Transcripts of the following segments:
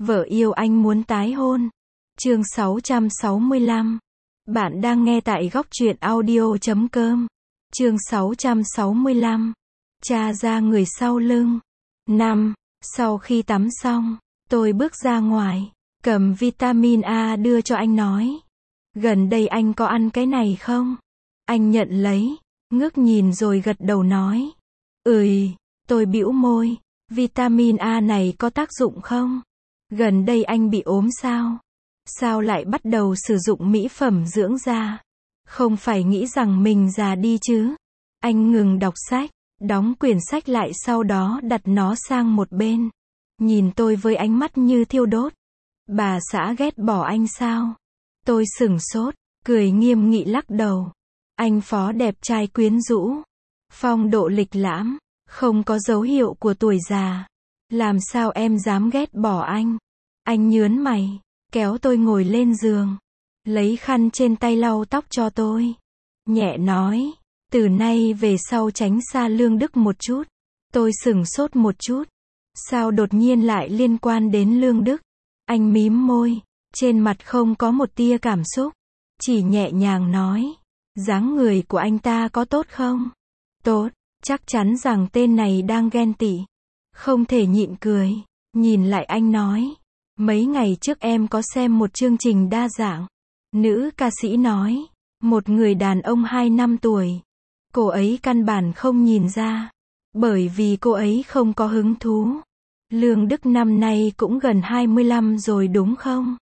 Vợ yêu anh muốn tái hôn. Chương 665. Bạn đang nghe tại góc truyện audio.com. Chương 665. Tra ra người sau lưng. 5. Sau khi tắm xong, tôi bước ra ngoài, cầm vitamin A đưa cho anh nói. Gần đây anh có ăn cái này không? Anh nhận lấy, ngước nhìn rồi gật đầu nói. Tôi bĩu môi. Vitamin A này có tác dụng không? Gần đây anh bị ốm sao? Sao lại bắt đầu sử dụng mỹ phẩm dưỡng da? Không phải nghĩ rằng mình già đi chứ? Anh ngừng đọc sách, đóng quyển sách lại sau đó đặt nó sang một bên. Nhìn tôi với ánh mắt như thiêu đốt. Bà xã ghét bỏ anh sao? Tôi sửng sốt, cười nghiêm nghị lắc đầu. Anh Phó đẹp trai quyến rũ, phong độ lịch lãm, không có dấu hiệu của tuổi già. Làm sao em dám ghét bỏ anh? Anh nhớn mày, kéo tôi ngồi lên giường, lấy khăn trên tay lau tóc cho tôi. Nhẹ nói, từ nay về sau tránh xa Lương Đức một chút. Tôi sửng sốt một chút. Sao đột nhiên lại liên quan đến Lương Đức? Anh mím môi, trên mặt không có một tia cảm xúc, chỉ nhẹ nhàng nói. Dáng người của anh ta có tốt không? Tốt, chắc chắn rằng tên này đang ghen tị. Không thể nhịn cười, nhìn lại anh nói. Mấy ngày trước em có xem một chương trình đa dạng. Nữ ca sĩ nói, một người đàn ông 2 năm tuổi. Cô ấy căn bản không nhìn ra, bởi vì cô ấy không có hứng thú. Lương Đức năm nay cũng gần 25 rồi đúng không?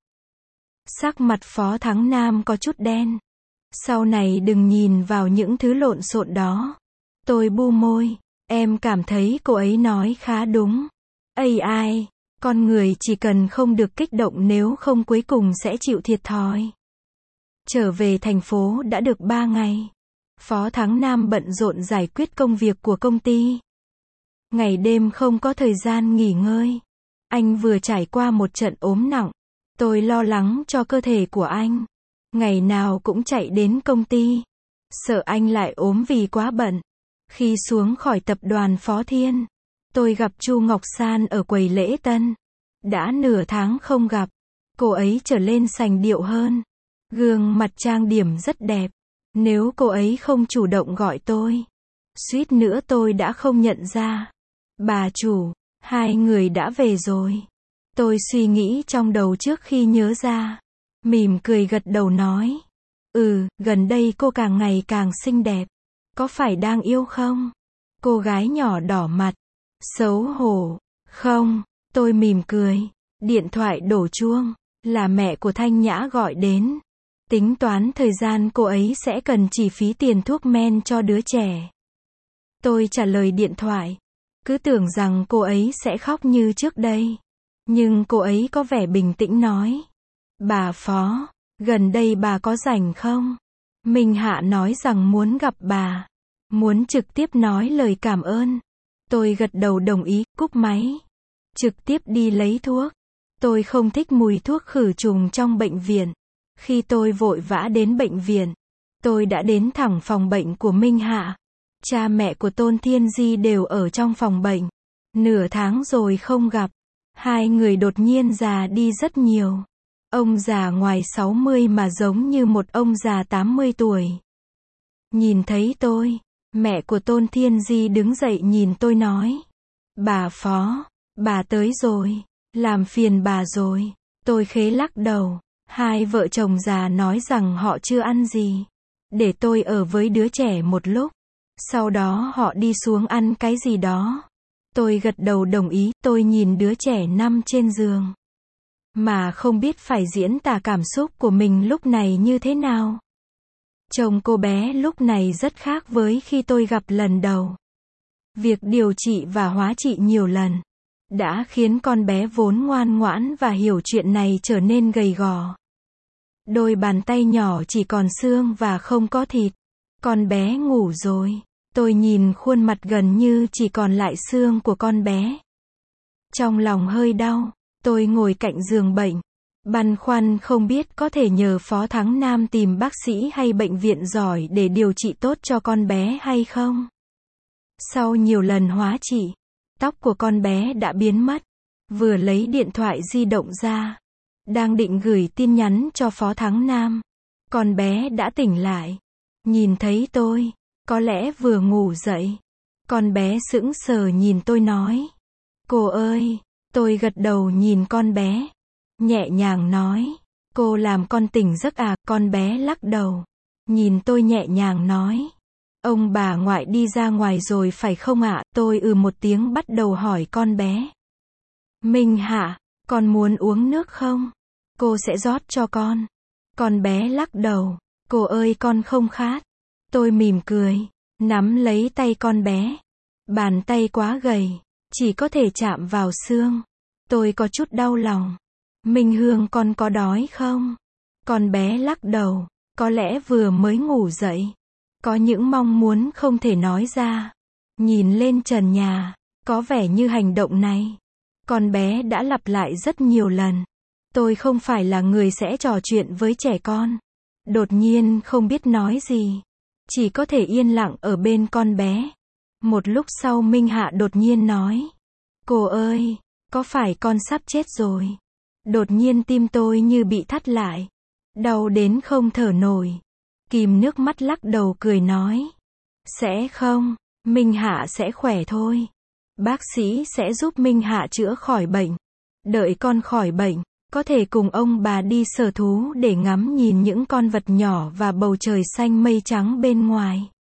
Sắc mặt Phó Thắng Nam có chút đen. Sau này đừng nhìn vào những thứ lộn xộn đó. Tôi bu môi, em cảm thấy cô ấy nói khá đúng. AI, con người chỉ cần không được kích động nếu không cuối cùng sẽ chịu thiệt thòi. Trở về thành phố đã được 3 ngày. Phó Thắng Nam bận rộn giải quyết công việc của công ty. Ngày đêm không có thời gian nghỉ ngơi. Anh vừa trải qua một trận ốm nặng. Tôi lo lắng cho cơ thể của anh. Ngày nào cũng chạy đến công ty. Sợ anh lại ốm vì quá bận. Khi xuống khỏi tập đoàn Phó Thiên, tôi gặp Chu Ngọc San ở quầy lễ tân. Đã nửa tháng không gặp, cô ấy trở lên sành điệu hơn. Gương mặt trang điểm rất đẹp. Nếu cô ấy không chủ động gọi tôi, suýt nữa tôi đã không nhận ra. Bà chủ, hai người đã về rồi. Tôi suy nghĩ trong đầu trước khi nhớ ra. Mỉm cười gật đầu nói. Gần đây cô càng ngày càng xinh đẹp. Có phải đang yêu không? Cô gái nhỏ đỏ mặt. Xấu hổ. Không, tôi mỉm cười. Điện thoại đổ chuông. Là mẹ của Thanh Nhã gọi đến. Tính toán thời gian cô ấy sẽ cần chi phí tiền thuốc men cho đứa trẻ. Tôi trả lời điện thoại. Cứ tưởng rằng cô ấy sẽ khóc như trước đây. Nhưng cô ấy có vẻ bình tĩnh nói. Bà Phó, gần đây bà có rảnh không? Minh Hạ nói rằng muốn gặp bà. Muốn trực tiếp nói lời cảm ơn. Tôi gật đầu đồng ý, cúp máy. Trực tiếp đi lấy thuốc. Tôi không thích mùi thuốc khử trùng trong bệnh viện. Khi tôi vội vã đến bệnh viện, tôi đã đến thẳng phòng bệnh của Minh Hạ. Cha mẹ của Tôn Thiên Di đều ở trong phòng bệnh. Nửa tháng rồi không gặp. Hai người đột nhiên già đi rất nhiều. Ông già ngoài 60 mà giống như một ông già 80 tuổi. Nhìn thấy tôi, mẹ của Tôn Thiên Di đứng dậy nhìn tôi nói. Bà Phó, bà tới rồi. Làm phiền bà rồi. Tôi khẽ lắc đầu. Hai vợ chồng già nói rằng họ chưa ăn gì. Để tôi ở với đứa trẻ một lúc. Sau đó họ đi xuống ăn cái gì đó. Tôi gật đầu đồng ý. Tôi nhìn đứa trẻ nằm trên giường. Mà không biết phải diễn tả cảm xúc của mình lúc này như thế nào. Chồng cô bé lúc này rất khác với khi tôi gặp lần đầu. Việc điều trị và hóa trị nhiều lần đã khiến con bé vốn ngoan ngoãn và hiểu chuyện này trở nên gầy gò. Đôi bàn tay nhỏ chỉ còn xương và không có thịt. Con bé ngủ rồi. Tôi nhìn khuôn mặt gần như chỉ còn lại xương của con bé. Trong lòng hơi đau, tôi ngồi cạnh giường bệnh. Băn khoăn không biết có thể nhờ Phó Thắng Nam tìm bác sĩ hay bệnh viện giỏi để điều trị tốt cho con bé hay không. Sau nhiều lần hóa trị, tóc của con bé đã biến mất. vừa lấy điện thoại di động ra, đang định gửi tin nhắn cho Phó Thắng Nam. Con bé đã tỉnh lại, nhìn thấy tôi, có lẽ vừa ngủ dậy. Con bé sững sờ nhìn tôi nói, cô ơi. Tôi gật đầu nhìn con bé, nhẹ nhàng nói, cô làm con tỉnh giấc à? Con bé lắc đầu, nhìn tôi nhẹ nhàng nói, ông bà ngoại đi ra ngoài rồi phải không ạ? Tôi một tiếng bắt đầu hỏi con bé. Minh Hạ, con muốn uống nước không? Cô sẽ rót cho con. Con bé lắc đầu, cô ơi con không khát. Tôi mỉm cười, nắm lấy tay con bé. Bàn tay quá gầy, chỉ có thể chạm vào xương. Tôi có chút đau lòng. Minh Hương con có đói không? Con bé lắc đầu, có lẽ vừa mới ngủ dậy. Có những mong muốn không thể nói ra. Nhìn lên trần nhà, có vẻ như hành động này, con bé đã lặp lại rất nhiều lần. Tôi không phải là người sẽ trò chuyện với trẻ con. Đột nhiên không biết nói gì. Chỉ có thể yên lặng ở bên con bé. Một lúc sau Minh Hạ đột nhiên nói. Cô ơi, có phải con sắp chết rồi? Đột nhiên tim tôi như bị thắt lại. Đau đến không thở nổi. Kìm nước mắt lắc đầu cười nói. Sẽ không, Minh Hạ sẽ khỏe thôi. Bác sĩ sẽ giúp Minh Hạ chữa khỏi bệnh. Đợi con khỏi bệnh, có thể cùng ông bà đi sở thú để ngắm nhìn những con vật nhỏ và bầu trời xanh mây trắng bên ngoài.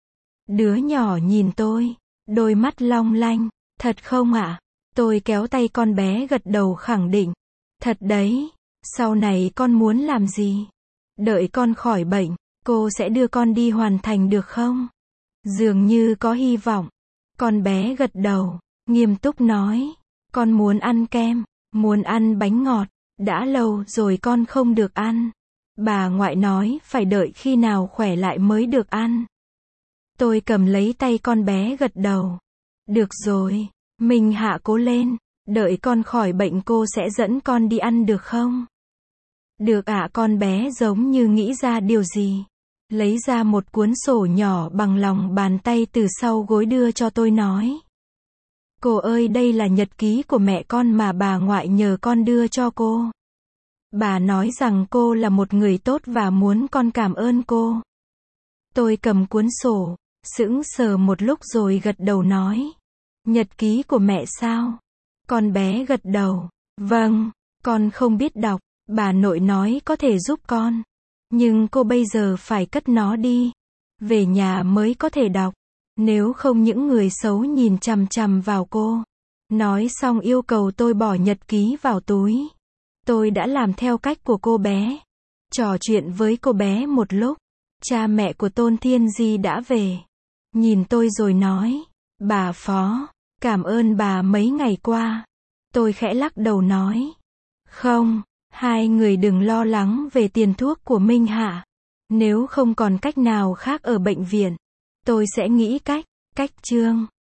Đứa nhỏ nhìn tôi, đôi mắt long lanh. Thật không ạ? Tôi kéo tay con bé gật đầu khẳng định. Thật đấy, sau này con muốn làm gì? Đợi con khỏi bệnh, cô sẽ đưa con đi hoàn thành được không? Dường như có hy vọng. Con bé gật đầu, nghiêm túc nói. Con muốn ăn kem, muốn ăn bánh ngọt. Đã lâu rồi con không được ăn. Bà ngoại nói phải đợi khi nào khỏe lại mới được ăn. Tôi cầm lấy tay con bé gật đầu. Được rồi, Minh Hạ cố lên. Đợi con khỏi bệnh cô sẽ dẫn con đi ăn được không? Được ạ. Con bé giống như nghĩ ra điều gì. Lấy ra một cuốn sổ nhỏ bằng lòng bàn tay từ sau gối đưa cho tôi nói. Cô ơi đây là nhật ký của mẹ con mà bà ngoại nhờ con đưa cho cô. Bà nói rằng cô là một người tốt và muốn con cảm ơn cô. Tôi cầm cuốn sổ, sững sờ một lúc rồi gật đầu nói. Nhật ký của mẹ sao? Con bé gật đầu. Vâng, con không biết đọc. Bà nội nói có thể giúp con. Nhưng cô bây giờ phải cất nó đi. Về nhà mới có thể đọc. Nếu không những người xấu nhìn chằm chằm vào cô. Nói xong yêu cầu tôi bỏ nhật ký vào túi. Tôi đã làm theo cách của cô bé. Trò chuyện với cô bé một lúc. Cha mẹ của Tôn Thiên Di đã về. Nhìn tôi rồi nói. Bà Phó, cảm ơn bà mấy ngày qua. Tôi khẽ lắc đầu nói. Không, hai người đừng lo lắng về tiền thuốc của Minh Hạ. Nếu không còn cách nào khác ở bệnh viện, tôi sẽ nghĩ cách. Cách Trương.